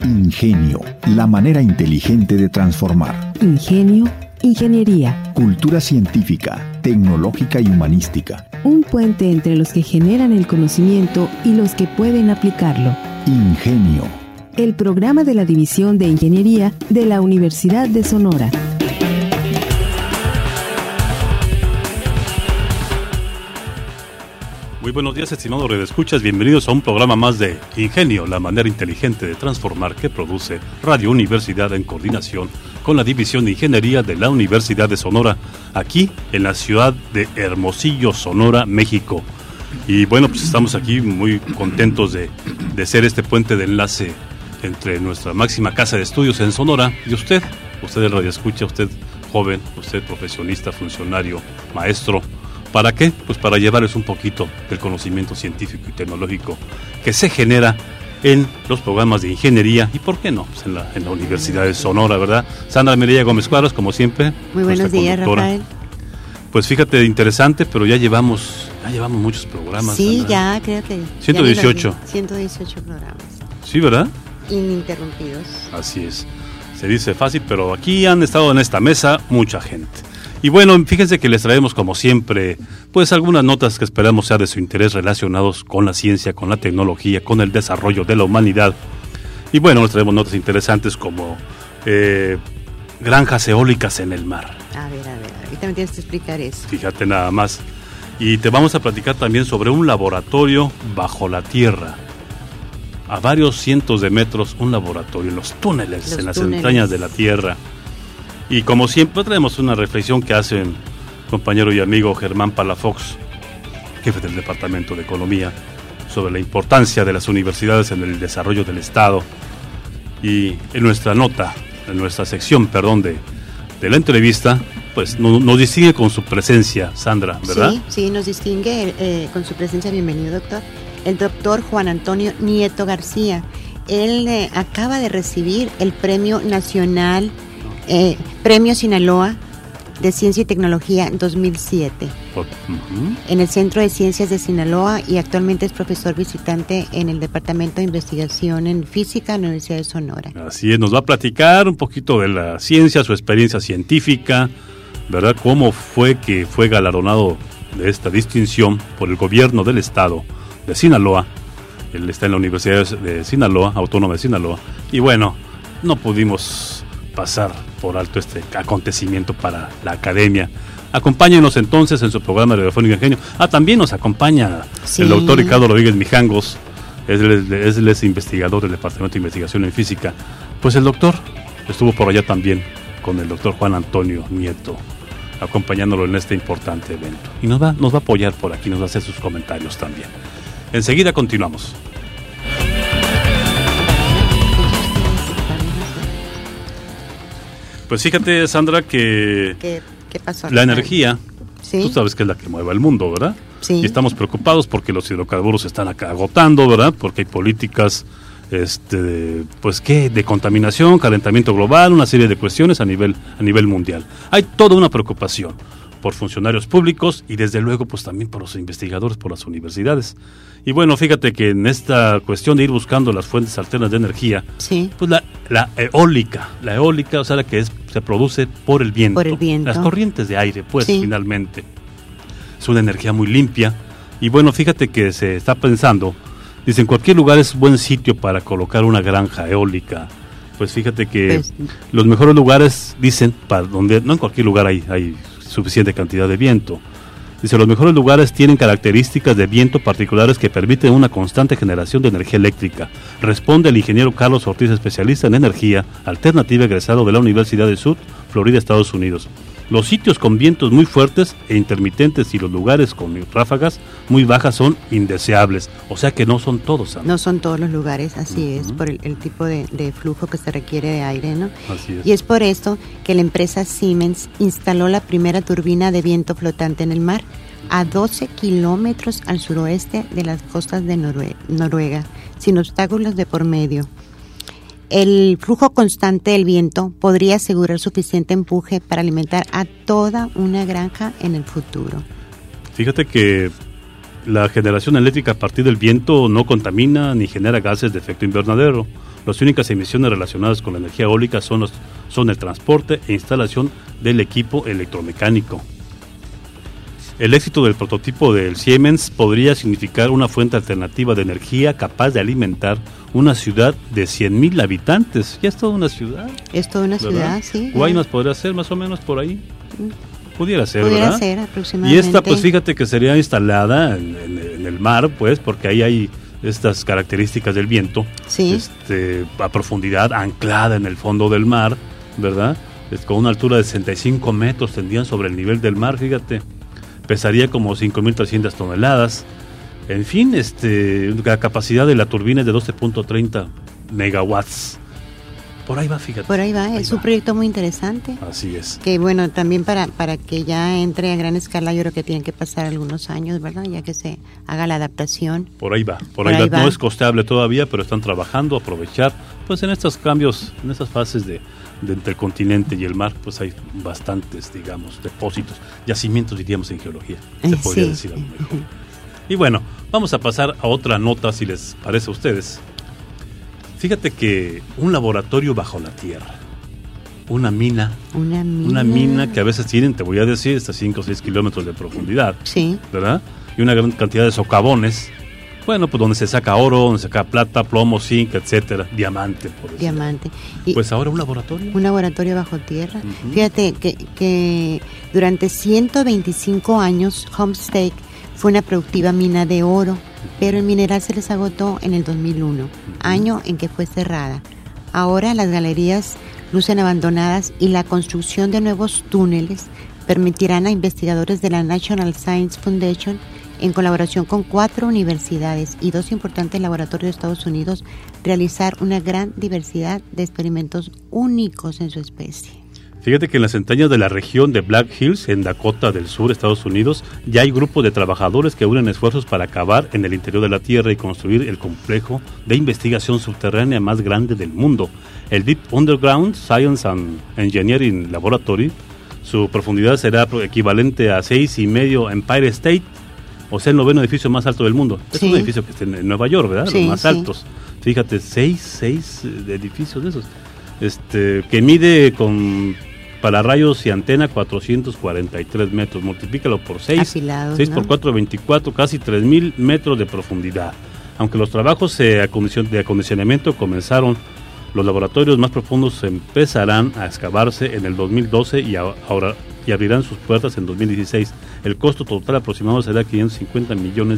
Ingenio, la manera inteligente de transformar. Ingenio, ingeniería. Cultura científica, tecnológica y humanística. Un puente entre los que generan el conocimiento y los que pueden aplicarlo. Ingenio. El programa de la División de Ingeniería de la Universidad de Sonora. Muy buenos días, estimados radioescuchas. Bienvenidos a un programa más de Ingenio, la manera inteligente de transformar, que produce Radio Universidad en coordinación con la División de Ingeniería de la Universidad de Sonora, aquí en la ciudad de Hermosillo, Sonora, México. Y bueno, pues estamos aquí muy contentos de ser este puente de enlace entre nuestra máxima casa de estudios en Sonora y usted el radioescucha, usted joven, usted profesionista, funcionario, maestro. ¿Para qué? Pues para llevarles un poquito del conocimiento científico y tecnológico que se genera en los programas de ingeniería y, ¿por qué no? Pues en la Universidad de Sonora, ¿verdad? Sandra Mireya Gómez Cuadros, como siempre. Muy buenos días, Rafael. Pues fíjate, interesante, pero ya llevamos muchos programas. Sí, Sandra. ya creo que... 118. 118 programas. Sí, ¿verdad? Ininterrumpidos. Así es. Se dice fácil, pero aquí han estado en esta mesa mucha gente. Y bueno, fíjense que les traemos como siempre, pues algunas notas que esperamos sea de su interés relacionados con la ciencia, con la tecnología, con el desarrollo de la humanidad. Y bueno, les traemos notas interesantes como granjas eólicas en el mar. A ver, ahorita me tienes que explicar eso. Fíjate nada más. Y te vamos a platicar también sobre un laboratorio bajo la tierra. A varios cientos de metros, un laboratorio en los túneles, en las entrañas de la tierra. Y como siempre traemos una reflexión que hace mi compañero y amigo Germán Palafox, jefe del Departamento de Economía, sobre la importancia de las universidades en el desarrollo del Estado. Y en nuestra sección de la entrevista, pues nos distingue con su presencia, Sandra, ¿verdad? Sí, nos distingue con su presencia. Bienvenido, doctor. El doctor Juan Antonio Nieto García. Él acaba de recibir el Premio Nacional Premio Sinaloa de Ciencia y Tecnología 2007 en el Centro de Ciencias de Sinaloa, y actualmente es profesor visitante en el Departamento de Investigación en Física de la Universidad de Sonora. Así es, nos va a platicar un poquito de la ciencia, su experiencia científica, ¿verdad? Cómo fue que fue galardonado de esta distinción por el gobierno del estado de Sinaloa. Él está en la Universidad de Sinaloa, Autónoma de Sinaloa, y bueno, no pudimos pasar por alto este acontecimiento para la academia. Acompáñenos entonces en su programa radiofónico Ingenio. También nos acompaña el doctor Ricardo Rodríguez Mijangos. Él es investigador del Departamento de Investigación en Física. Pues el doctor estuvo por allá también con el doctor Juan Antonio Nieto, acompañándolo en este importante evento. Y nos va a apoyar por aquí, nos va a hacer sus comentarios también. Enseguida continuamos. Pues fíjate, Sandra, que ¿Qué pasó? La energía, ¿sí? Tú sabes que es la que mueve el mundo, ¿verdad? Sí. Y estamos preocupados porque los hidrocarburos se están acá agotando, ¿verdad? Porque hay políticas de contaminación, calentamiento global, una serie de cuestiones a nivel mundial. Hay toda una preocupación por funcionarios públicos y desde luego pues también por los investigadores, por las universidades. Y bueno, fíjate que en esta cuestión de ir buscando las fuentes alternas de energía, sí, pues la eólica, o sea, la que se produce por el viento. Las corrientes de aire, pues, sí, finalmente. Es una energía muy limpia. Y bueno, fíjate que se está pensando, dicen, cualquier lugar es buen sitio para colocar una granja eólica. Pues fíjate que los mejores lugares, dicen, para donde no en cualquier lugar hay suficiente cantidad de viento. Dice, los mejores lugares tienen características de viento particulares que permiten una constante generación de energía eléctrica. Responde el ingeniero Carlos Ortiz, especialista en energía alternativa, egresado de la Universidad de South Florida, Estados Unidos. Los sitios con vientos muy fuertes e intermitentes y los lugares con ráfagas muy bajas son indeseables. O sea que no son todos, ¿sabes? No son todos los lugares, así es, por el tipo de flujo que se requiere de aire, ¿no? Así es. Y es por esto que la empresa Siemens instaló la primera turbina de viento flotante en el mar, a 12 kilómetros al suroeste de las costas de Noruega, sin obstáculos de por medio. El flujo constante del viento podría asegurar suficiente empuje para alimentar a toda una granja en el futuro. Fíjate que la generación eléctrica a partir del viento no contamina ni genera gases de efecto invernadero, Las únicas emisiones relacionadas con la energía eólica son el transporte e instalación del equipo electromecánico. El éxito del prototipo del Siemens podría significar una fuente alternativa de energía capaz de alimentar una ciudad de 100,000 habitantes. Ya es toda una ciudad. Es toda una ciudad, sí. Guaymas podría ser más o menos por ahí. Pudiera ser, Pudiera ¿verdad? ser aproximadamente. Y esta, pues fíjate que sería instalada en el mar, pues, porque ahí hay estas características del viento. Sí. A profundidad, anclada en el fondo del mar, ¿verdad? Con una altura de 65 metros tendrían sobre el nivel del mar, fíjate. Pesaría como 5,300 toneladas. En fin, la capacidad de la turbina es de 12.30 megawatts. Por ahí va, fíjate. Por ahí va, es un proyecto muy interesante. Así es. Que bueno, también para que ya entre a gran escala, yo creo que tienen que pasar algunos años, ¿verdad? Ya que se haga la adaptación. Por ahí va. No es costeable todavía, pero están trabajando, aprovechar, pues en estos cambios, en estas fases de entre el continente y el mar, pues hay bastantes, digamos, depósitos, yacimientos, diríamos en geología, se podría decir a lo mejor. Y bueno, vamos a pasar a otra nota, si les parece a ustedes. Fíjate que un laboratorio bajo la tierra, una mina que a veces tienen, te voy a decir, hasta 5 o 6 kilómetros de profundidad, sí, ¿verdad? Y una gran cantidad de socavones. Bueno, pues donde se saca oro, donde se saca plata, plomo, zinc, etcétera, diamante, por decirlo. Diamante. Y pues ahora un laboratorio. Un laboratorio bajo tierra. Uh-huh. Fíjate que durante 125 años Homestake fue una productiva mina de oro, pero el mineral se les agotó en el 2001, año en que fue cerrada. Ahora las galerías lucen abandonadas y la construcción de nuevos túneles permitirán a investigadores de la National Science Foundation, en colaboración con 4 universidades y 2 importantes laboratorios de Estados Unidos, realizar una gran diversidad de experimentos únicos en su especie. Fíjate que en las entrañas de la región de Black Hills, en Dakota del Sur, Estados Unidos, ya hay grupos de trabajadores que unen esfuerzos para cavar en el interior de la Tierra y construir el complejo de investigación subterránea más grande del mundo, el Deep Underground Science and Engineering Laboratory. Su profundidad será equivalente a 6,5 Empire State, o sea, el 9º edificio más alto del mundo. Sí. Es un edificio que está en Nueva York, ¿verdad? Sí, los más altos. Fíjate, 6 edificios de esos. Que mide para rayos y antena 443 metros. Multiplícalo por 6. Afilados, 6 por 4, 24, casi 3,000 metros de profundidad. Aunque los trabajos de acondicionamiento comenzaron, los laboratorios más profundos empezarán a excavarse en el 2012 y abrirán sus puertas en 2016. El costo total aproximado será $550 millones.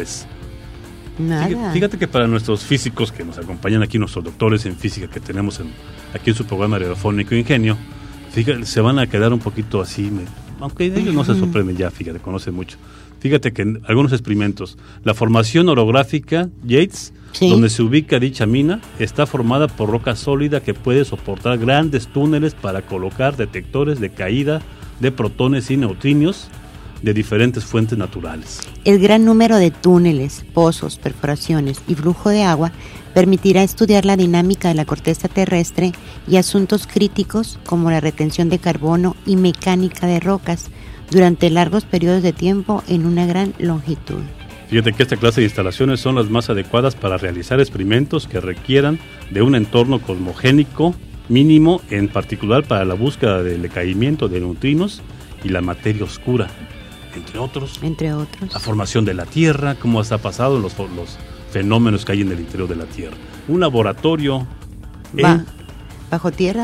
Nada. Fíjate que para nuestros físicos que nos acompañan aquí, nuestros doctores en física que tenemos aquí en su programa radiofónico Ingenio, fíjate, se van a quedar un poquito así, aunque ellos no se sorprenden ya, fíjate, conocen mucho. Fíjate que en algunos experimentos, la formación orográfica Yates, sí, donde se ubica dicha mina, está formada por roca sólida que puede soportar grandes túneles para colocar detectores de caída de protones y neutrinos de diferentes fuentes naturales. El gran número de túneles, pozos, perforaciones y flujo de agua permitirá estudiar la dinámica de la corteza terrestre y asuntos críticos como la retención de carbono y mecánica de rocas durante largos periodos de tiempo en una gran longitud. Fíjate que esta clase de instalaciones son las más adecuadas para realizar experimentos que requieran de un entorno cosmogénico mínimo, en particular para la búsqueda del decaimiento de neutrinos y la materia oscura, entre otros. La formación de la Tierra, cómo está pasado en los fenómenos que hay en el interior de la Tierra. Un laboratorio bajo tierra,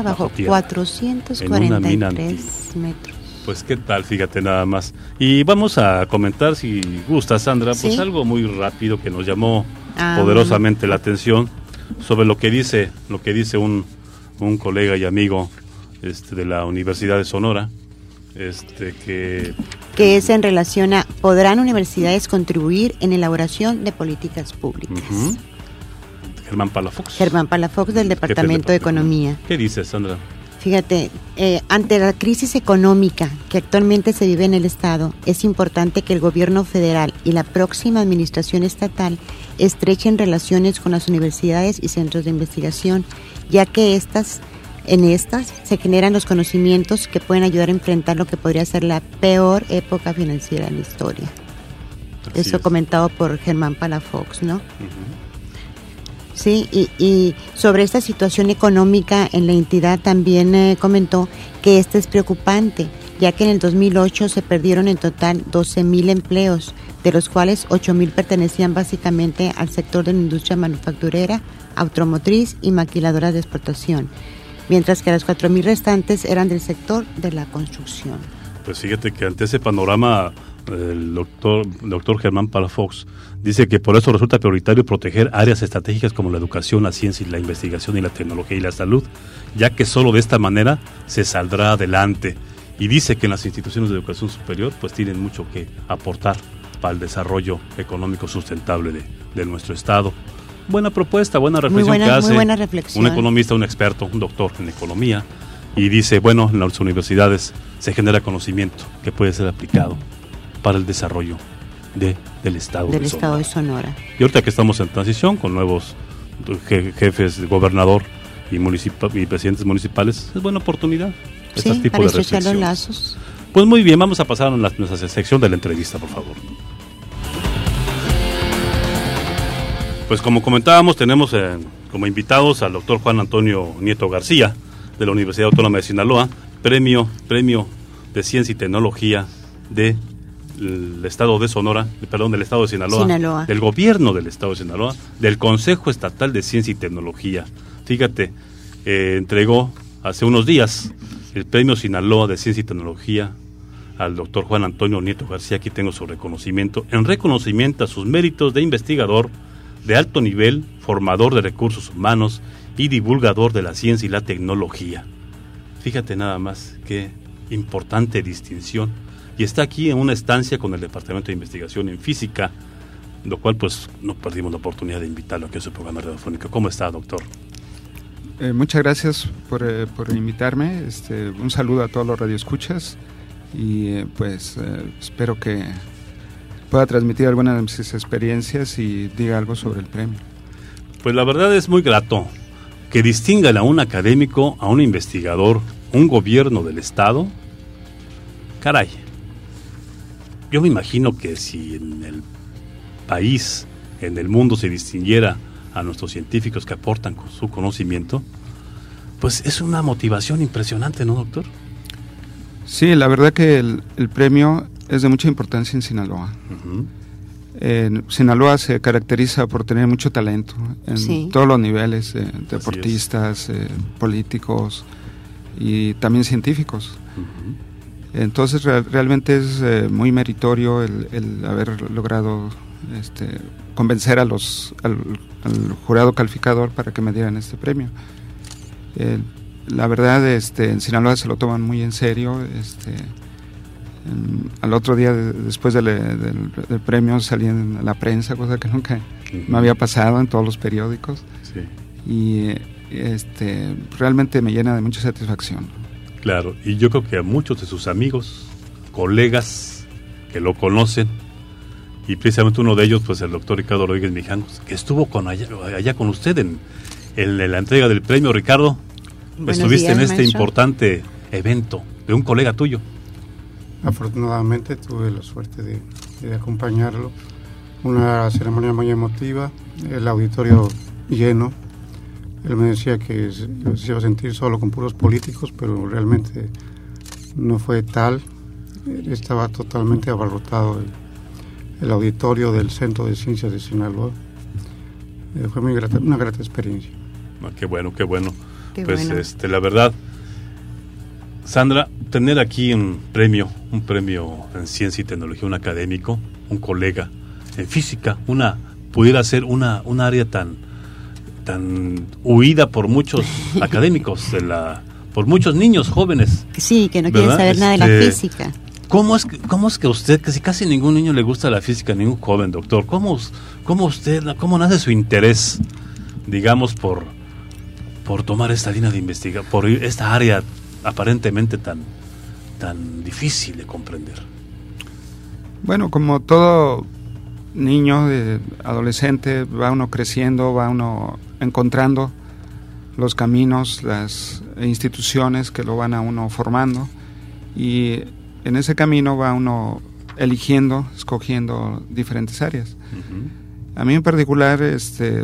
443 metros. Pues qué tal, fíjate nada más. Y vamos a comentar, si gusta, Sandra, pues ¿sí? Algo muy rápido que nos llamó poderosamente la atención sobre lo que dice un colega y amigo de la Universidad de Sonora, que es en relación a ¿podrán universidades contribuir en elaboración de políticas públicas? Uh-huh. Germán Palafox del Departamento de Economía. ¿Qué dice, Sandra? Fíjate, ante la crisis económica que actualmente se vive en el Estado, es importante que el gobierno federal y la próxima administración estatal estrechen relaciones con las universidades y centros de investigación, ya que en estas se generan los conocimientos que pueden ayudar a enfrentar lo que podría ser la peor época financiera en la historia. Eso comentado por Germán Palafox, ¿no? Uh-huh. Sí, y sobre esta situación económica en la entidad también comentó que esta es preocupante, ya que en el 2008 se perdieron en total 12,000 empleos, de los cuales 8,000 pertenecían básicamente al sector de la industria manufacturera, automotriz y maquiladoras de exportación, mientras que las 4,000 restantes eran del sector de la construcción. Pues fíjate que ante ese panorama, el doctor Germán Palafox dice que por eso resulta prioritario proteger áreas estratégicas como la educación, la ciencia y la investigación y la tecnología y la salud, ya que solo de esta manera se saldrá adelante. Y dice que en las instituciones de educación superior pues tienen mucho que aportar para el desarrollo económico sustentable de nuestro estado. Buena propuesta, buena reflexión que hace un economista, un experto, un doctor en economía, y dice, bueno, en las universidades se genera conocimiento que puede ser aplicado para el desarrollo del estado de Sonora. Y ahorita que estamos en transición con nuevos jefes de gobernador y presidentes municipales, es buena oportunidad. Sí, para estrechar los lazos. Pues muy bien, vamos a pasar a nuestra sección de la entrevista, por favor. Pues como comentábamos, tenemos como invitados al doctor Juan Antonio Nieto García, de la Universidad Autónoma de Sinaloa, premio de Ciencia y Tecnología del estado de Sonora, del estado de Sinaloa, del gobierno del estado de Sinaloa, del Consejo Estatal de Ciencia y Tecnología. Fíjate, entregó hace unos días el premio Sinaloa de Ciencia y Tecnología al doctor Juan Antonio Nieto García. Aquí tengo su reconocimiento, en reconocimiento a sus méritos de investigador de alto nivel, formador de recursos humanos y divulgador de la ciencia y la tecnología. Fíjate nada más qué importante distinción. Y está aquí en una estancia con el Departamento de Investigación en Física, lo cual pues no perdimos la oportunidad de invitarlo aquí a su programa radiofónico. ¿Cómo está, doctor? Muchas gracias por invitarme. Un saludo a todos los radioescuchas y espero que pueda transmitir algunas de mis experiencias y diga algo sobre el premio. Pues la verdad es muy grato que distingan a un académico, a un investigador, un gobierno del estado. Caray, yo me imagino que si en el país, en el mundo se distinguiera a nuestros científicos que aportan con su conocimiento, pues es una motivación impresionante, ¿no, doctor? Sí, la verdad que el premio es de mucha importancia en Sinaloa. Uh-huh. Sinaloa se caracteriza por tener mucho talento en todos los niveles, deportistas, políticos y también científicos. Uh-huh. Entonces realmente es muy meritorio el haber logrado convencer al jurado calificador para que me dieran este premio. La verdad, en Sinaloa se lo toman muy en serio. Al otro día, después del premio, salí en la prensa, cosa que nunca me había pasado en todos los periódicos. Sí. Y realmente me llena de mucha satisfacción. Claro, y yo creo que a muchos de sus amigos, colegas que lo conocen, y precisamente uno de ellos, pues el doctor Ricardo Rodríguez Mijangos, que estuvo allá con usted en la entrega del premio. Ricardo, estuviste en este importante evento de un colega tuyo. Afortunadamente tuve la suerte de acompañarlo. Una ceremonia muy emotiva, el auditorio lleno. Él me decía que se iba a sentir solo con puros políticos, pero realmente no fue tal. Estaba totalmente abarrotado el auditorio del Centro de Ciencias de Sinaloa. Fue una grata experiencia. Qué bueno. Pues la verdad, Sandra, tener aquí un premio en ciencia y tecnología, un académico, un colega en física, pudiera ser una área tan huida por muchos académicos, por muchos niños jóvenes. Sí, que no quieren saber nada de la física. ¿Cómo es que usted, que si casi ningún niño le gusta la física, ningún joven, doctor, cómo nace su interés, digamos, por tomar esta línea de investigación, por esta área aparentemente tan difícil de comprender? Bueno, como todo niño, adolescente, va uno creciendo, va uno encontrando los caminos, las instituciones que lo van a uno formando, y en ese camino va uno escogiendo diferentes áreas. Uh-huh. A mí en particular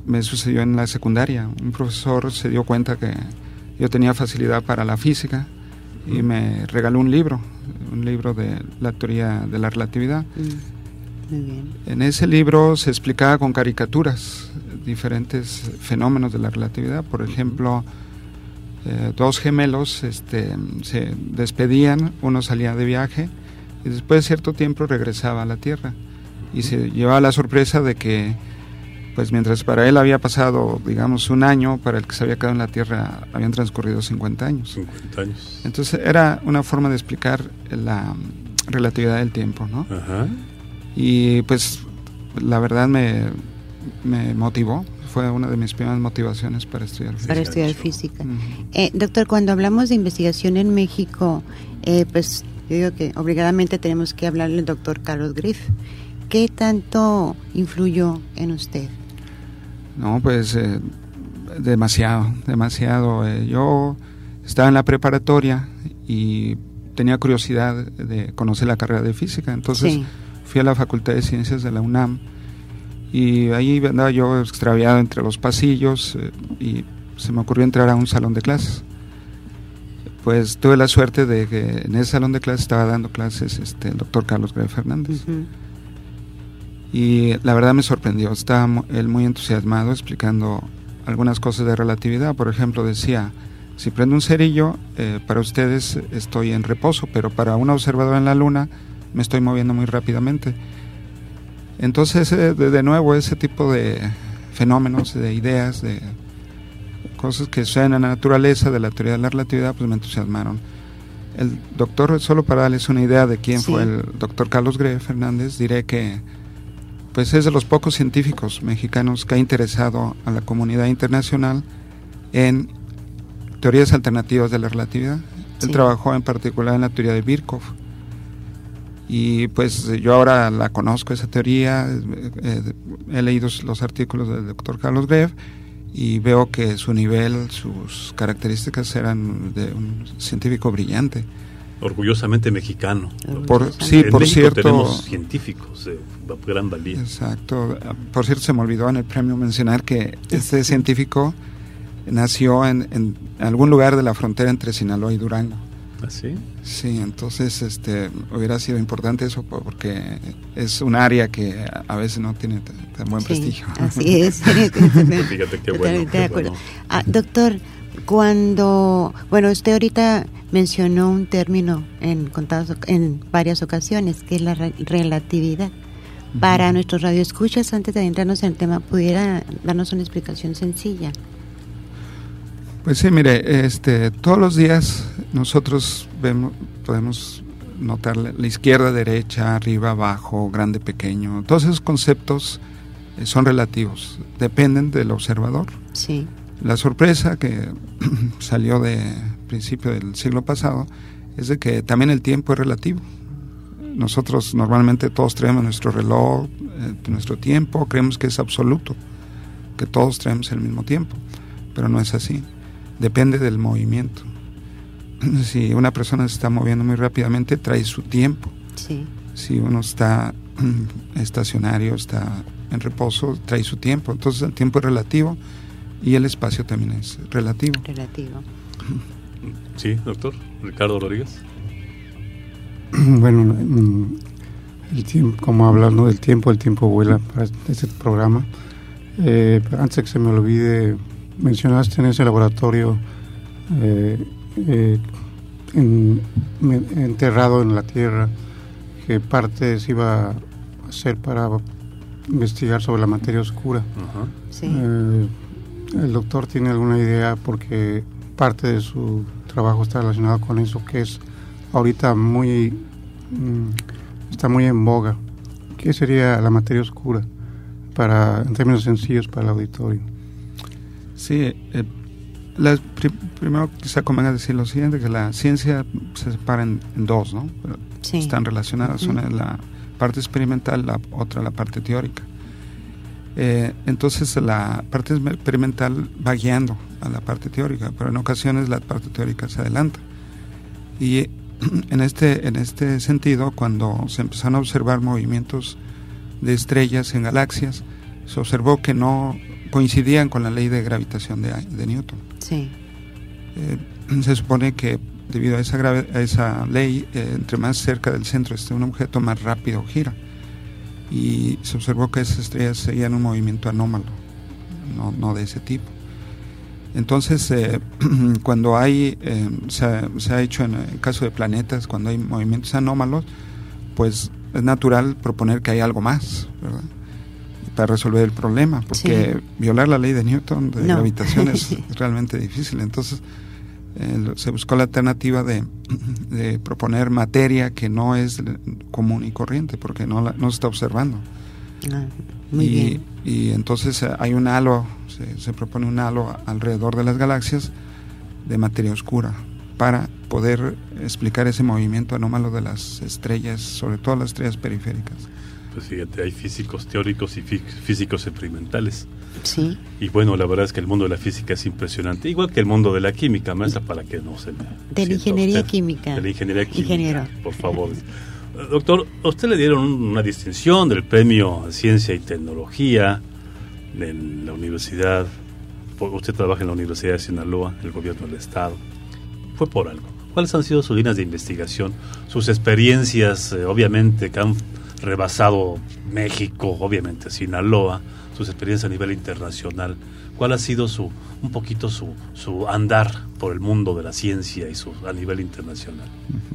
me sucedió en la secundaria. Un profesor se dio cuenta que yo tenía facilidad para la física y me regaló un libro de la teoría de la relatividad. Muy bien. En ese libro se explicaba con caricaturas diferentes fenómenos de la relatividad. Por ejemplo, dos gemelos se despedían, uno salía de viaje y después de cierto tiempo regresaba a la Tierra y se llevaba la sorpresa de que, pues mientras para él había pasado, digamos, un año, para el que se había quedado en la Tierra habían transcurrido 50 años. 50 años. Entonces era una forma de explicar la relatividad del tiempo, ¿no? Ajá. Y pues la verdad me motivó, fue una de mis primeras motivaciones para estudiar física. Para estudiar física. Doctor, cuando hablamos de investigación en México, pues yo digo que obligadamente tenemos que hablarle al doctor Carlos Greff. ¿Qué tanto influyó en usted? No, pues demasiado. Yo estaba en la preparatoria y tenía curiosidad de conocer la carrera de física, entonces fui a la Facultad de Ciencias de la UNAM y ahí andaba yo extraviado entre los pasillos y se me ocurrió entrar a un salón de clases. Pues tuve la suerte de que en ese salón de clases estaba dando clases el doctor Carlos Greff Fernández. Y la verdad me sorprendió, estaba él muy entusiasmado explicando algunas cosas de relatividad. Por ejemplo, decía, si prendo un cerillo, para ustedes estoy en reposo, pero para un observador en la Luna me estoy moviendo muy rápidamente. Entonces, de nuevo, ese tipo de fenómenos, de ideas, de cosas que suceden en la naturaleza, de la teoría de la relatividad, pues me entusiasmaron. El doctor, solo para darles una idea de quién fue el doctor Carlos Greff Fernández, diré que pues es de los pocos científicos mexicanos que ha interesado a la comunidad internacional en teorías alternativas de la relatividad. Él trabajó en particular en la teoría de Birkhoff. Y pues yo ahora la conozco, esa teoría, he leído los artículos del doctor Carlos Greff y veo que su nivel, sus características eran de un científico brillante. Orgullosamente mexicano. Por México cierto, tenemos científicos de gran valía. Exacto. Por cierto, se me olvidó en el premio mencionar que este científico nació en algún lugar de la frontera entre Sinaloa y Durango. ¿Ah, sí? Sí, entonces hubiera sido importante eso porque es un área que a veces no tiene tan buen prestigio. Así es. Fíjate qué bueno. De acuerdo. Doctor, usted ahorita mencionó un término en varias ocasiones, que es la relatividad. Para nuestros radioescuchas, antes de adentrarnos en el tema, ¿pudiera darnos una explicación sencilla? Pues sí, mire, todos los días nosotros podemos notar la izquierda, derecha, arriba, abajo, grande, pequeño. Todos esos conceptos son relativos, dependen del observador. Sí. La sorpresa que salió de principio del siglo pasado es de que también el tiempo es relativo. Nosotros normalmente todos traemos nuestro reloj, nuestro tiempo, creemos que es absoluto, que todos traemos el mismo tiempo, pero no es así. Depende del movimiento. Si una persona se está moviendo muy rápidamente, trae su tiempo. Sí. Si uno está estacionario, está en reposo, trae su tiempo. Entonces el tiempo es relativo y el espacio también es relativo. Sí, doctor. Ricardo Rodríguez. Bueno, el tiempo, como hablando del tiempo, el tiempo vuela para este programa. Pero antes de que se me olvide, mencionaste en ese laboratorio enterrado en la tierra que parte se iba a hacer para investigar sobre la materia oscura. Uh-huh. Sí. El doctor tiene alguna idea, porque parte de su trabajo está relacionado con eso, que es ahorita está muy en boga. ¿Qué sería la materia oscura en términos sencillos para el auditorio? Sí, primero quizá convenga decir lo siguiente, que la ciencia se separa en dos, ¿no? Sí. Están relacionadas, una es la parte experimental, la otra la parte teórica. Entonces la parte experimental va guiando a la parte teórica, pero en ocasiones la parte teórica se adelanta. Y en este sentido, cuando se empezaron a observar movimientos de estrellas en galaxias, se observó que no coincidían con la ley de gravitación de Newton. Sí. Se supone que debido a esa ley, entre más cerca del centro esté un objeto, más rápido gira. Y se observó que esas estrellas seguían un movimiento anómalo, no de ese tipo. Entonces, cuando hay, se ha hecho en el caso de planetas, cuando hay movimientos anómalos, pues es natural proponer que hay algo más, ¿verdad? Para resolver el problema, porque violar la ley de Newton de gravitación es realmente difícil. Entonces, se buscó la alternativa de proponer materia que no es común y corriente, porque no se está observando. Muy bien. Y entonces hay un halo, se propone un halo alrededor de las galaxias de materia oscura para poder explicar ese movimiento anómalo de las estrellas, sobre todo las estrellas periféricas. Pues fíjate, hay físicos teóricos y físicos experimentales. Sí. Y bueno, la verdad es que el mundo de la física es impresionante, igual que el mundo de la química, maestra, para que no se me... De la ingeniería química. De la ingeniería química, ingeniero. Por favor. Doctor, a usted le dieron una distinción del Premio a Ciencia y Tecnología de la universidad. Usted trabaja en la Universidad de Sinaloa, el gobierno del estado. Fue por algo. ¿Cuáles han sido sus líneas de investigación? Sus experiencias, obviamente, que han rebasado México, obviamente Sinaloa, sus experiencias a nivel internacional. ¿Cuál ha sido un poquito su andar por el mundo de la ciencia y a nivel internacional?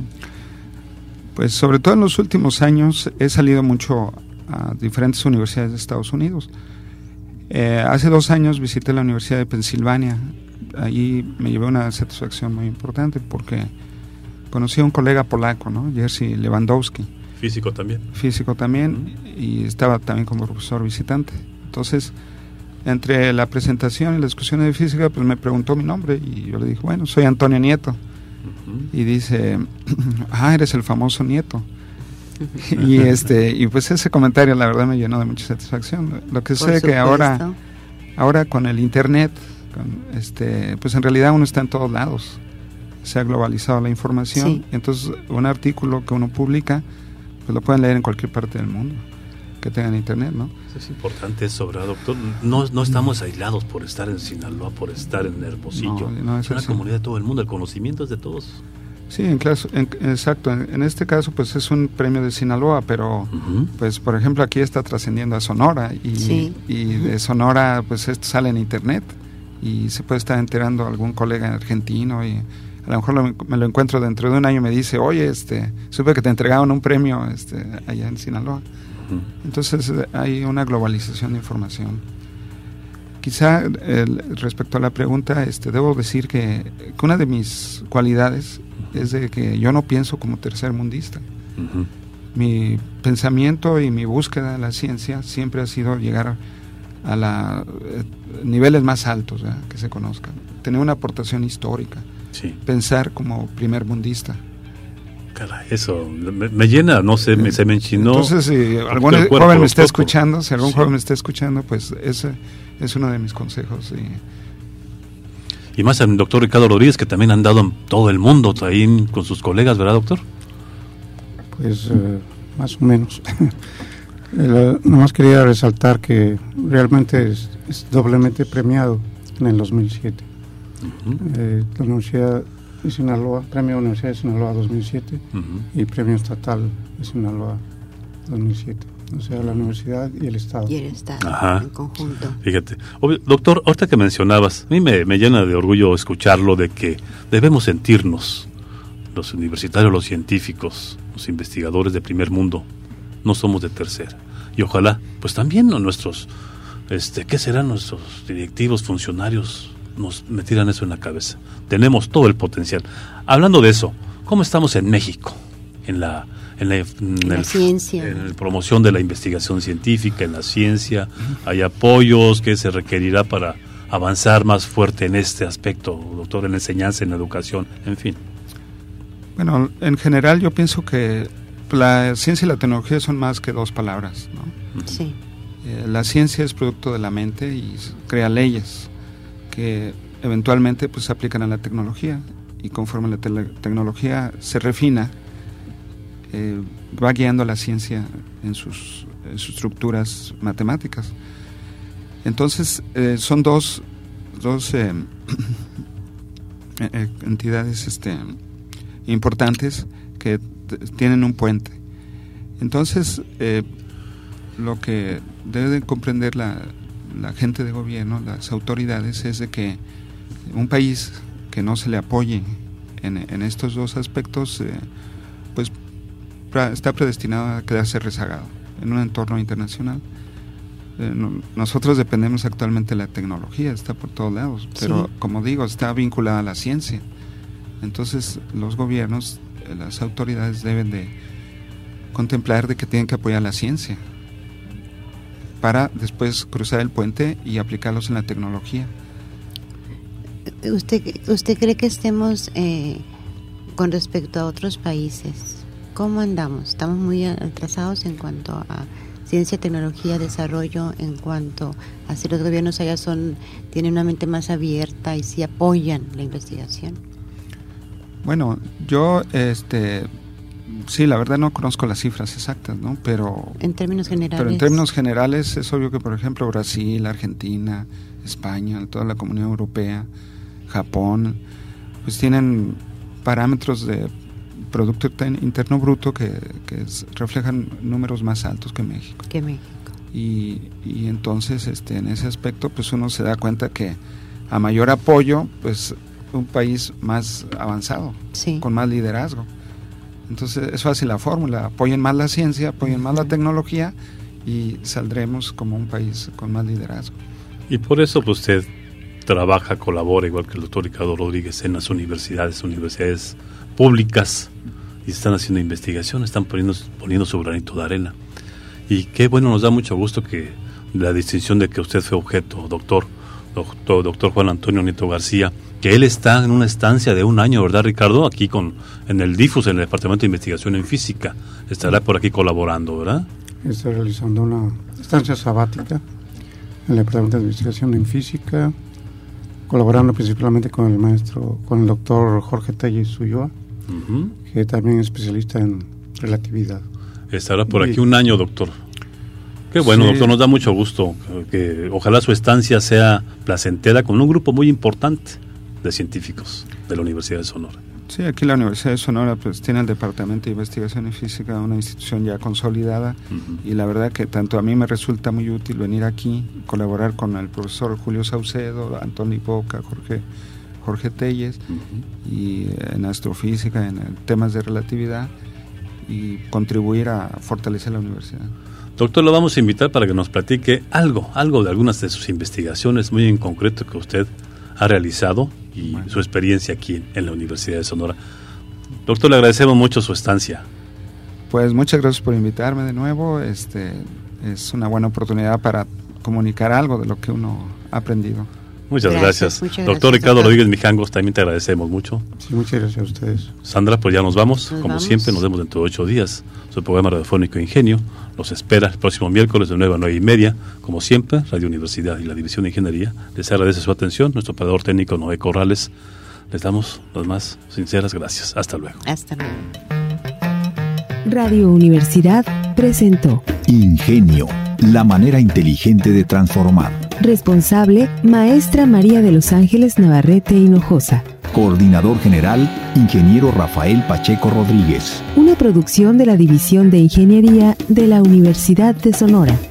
Pues sobre todo en los últimos años he salido mucho a diferentes universidades de Estados Unidos. Hace 2 años visité la Universidad de Pensilvania. Allí me llevé una satisfacción muy importante porque conocí a un colega polaco, ¿no? Jerzy Lewandowski. Físico también, y estaba también como profesor visitante. Entonces, entre la presentación y la discusión de física, pues me preguntó mi nombre y yo le dije, bueno, soy Antonio Nieto. Y dice, eres el famoso Nieto. Y pues ese comentario la verdad me llenó de mucha satisfacción. Lo que sé que ahora con el internet, pues en realidad uno está en todos lados. Se ha globalizado la información, sí. Entonces un artículo que uno publica pues lo pueden leer en cualquier parte del mundo que tengan internet, ¿no? Eso es importante eso, ¿verdad, doctor? No estamos aislados por estar en Sinaloa, por estar en Hermosillo. Es una comunidad de todo el mundo, el conocimiento es de todos. Sí, exacto. En este caso, pues es un premio de Sinaloa, pero, pues, por ejemplo, aquí está trascendiendo a Sonora y de Sonora, pues, esto sale en internet y se puede estar enterando algún colega argentino y a lo mejor me lo encuentro dentro de un año y me dice, oye, supe que te entregaron un premio allá en Sinaloa. Entonces hay una globalización de información. Quizá respecto a la pregunta, debo decir que una de mis cualidades es de que yo no pienso como tercermundista. Mi pensamiento y mi búsqueda de la ciencia siempre ha sido llegar a niveles más altos, ¿verdad? Que se conozcan, tener una aportación histórica, pensar como primermundista. Caray, eso me llena, no sé, se me enchinó. Entonces, si algún joven me está escuchando, pues ese es uno de mis consejos. Y más al doctor Ricardo Rodríguez, que también ha andado en todo el mundo, ahí con sus colegas, ¿verdad, doctor? Pues más o menos. Nomás quería resaltar que realmente es doblemente premiado en el 2007. La Universidad de Sinaloa, Premio Universidad de Sinaloa 2007 y Premio Estatal de Sinaloa 2007. O sea, la universidad y el Estado. Y el Estado, en conjunto. Fíjate. Doctor, ahorita que mencionabas, a mí me llena de orgullo escucharlo de que debemos sentirnos, los universitarios, los científicos, los investigadores de primer mundo, no somos de tercera. Y ojalá, pues también nuestros, ¿qué serán nuestros directivos, funcionarios? Nos metieran eso en la cabeza. Tenemos todo el potencial. Hablando de eso, ¿cómo estamos en México? En la ciencia. En la promoción de la investigación científica, en la ciencia. ¿Hay apoyos que se requerirá para avanzar más fuerte en este aspecto, doctor, en la enseñanza, en la educación, en fin? Bueno, en general yo pienso que la ciencia y la tecnología son más que 2 palabras, ¿no? Sí. La ciencia es producto de la mente y crea leyes que eventualmente pues se aplican a la tecnología, y conforme la tecnología se refina, va guiando a la ciencia en sus estructuras matemáticas. Entonces, son dos entidades importantes que tienen un puente. Entonces, lo que debe comprender la gente de gobierno, las autoridades, es de que un país que no se le apoye en estos dos aspectos, pues está predestinado a quedarse rezagado en un entorno internacional. Nosotros dependemos actualmente de la tecnología, está por todos lados, pero sí, como digo, está vinculada a la ciencia. Entonces los gobiernos, las autoridades deben de contemplar de que tienen que apoyar la ciencia para después cruzar el puente y aplicarlos en la tecnología. ¿Usted cree que estemos con respecto a otros países? ¿Cómo andamos? ¿Estamos muy atrasados en cuanto a ciencia, tecnología, desarrollo, en cuanto a si los gobiernos allá tienen una mente más abierta y si apoyan la investigación? Bueno, yo sí, la verdad no conozco las cifras exactas, ¿no? Pero en términos generales es obvio que, por ejemplo, Brasil, Argentina, España, toda la Comunidad Europea, Japón, pues tienen parámetros de Producto Interno Bruto que reflejan números más altos que México. Y entonces en ese aspecto pues uno se da cuenta que a mayor apoyo, pues un país más avanzado, sí, con más liderazgo. Entonces es fácil la fórmula: apoyen más la ciencia, apoyen más la tecnología y saldremos como un país con más liderazgo. Y por eso pues usted trabaja, colabora, igual que el doctor Ricardo Rodríguez, en las universidades públicas, y están haciendo investigación, están poniendo su granito de arena. Y qué bueno, nos da mucho gusto que la distinción de que usted fue objeto, doctor Juan Antonio Nieto García, que él está en una estancia de 1 año, ¿verdad, Ricardo? Aquí en el DIFUS, en el Departamento de Investigación en Física. Estará por aquí colaborando, ¿verdad? Estoy realizando una estancia sabática en el Departamento de Investigación en Física, colaborando principalmente con el doctor Jorge Telles Ulloa, que también es especialista en relatividad. Estará por aquí 1 año, doctor. Qué bueno, sí, doctor, nos da mucho gusto que ojalá su estancia sea placentera con un grupo muy importante de científicos de la Universidad de Sonora. Sí, aquí la Universidad de Sonora pues tiene el Departamento de Investigación en Física, una institución ya consolidada, y la verdad que tanto a mí me resulta muy útil venir aquí, colaborar con el profesor Julio Saucedo, Antonio Boca, Jorge Telles, y en astrofísica, en temas de relatividad, y contribuir a fortalecer la universidad. Doctor, lo vamos a invitar para que nos platique algo de algunas de sus investigaciones muy en concreto que usted ha realizado y su experiencia aquí en la Universidad de Sonora. Doctor, le agradecemos mucho su estancia. Pues muchas gracias por invitarme de nuevo. Es una buena oportunidad para comunicar algo de lo que uno ha aprendido. Muchas gracias. Doctor Ricardo Rodríguez Mijangos, también te agradecemos mucho. Sí, muchas gracias a ustedes. Sandra, pues ya nos vamos. Siempre, nos vemos dentro de 8 días. Su programa radiofónico Ingenio los espera el próximo miércoles de 9 a 9:30. Como siempre, Radio Universidad y la División de Ingeniería les agradece su atención. Nuestro operador técnico Noé Corrales. Les damos las más sinceras gracias. Hasta luego. Hasta luego. Radio Universidad presentó Ingenio, la manera inteligente de transformar. Responsable, maestra María de los Ángeles Navarrete Hinojosa. Coordinador General, Ingeniero Rafael Pacheco Rodríguez. Una producción de la División de Ingeniería de la Universidad de Sonora.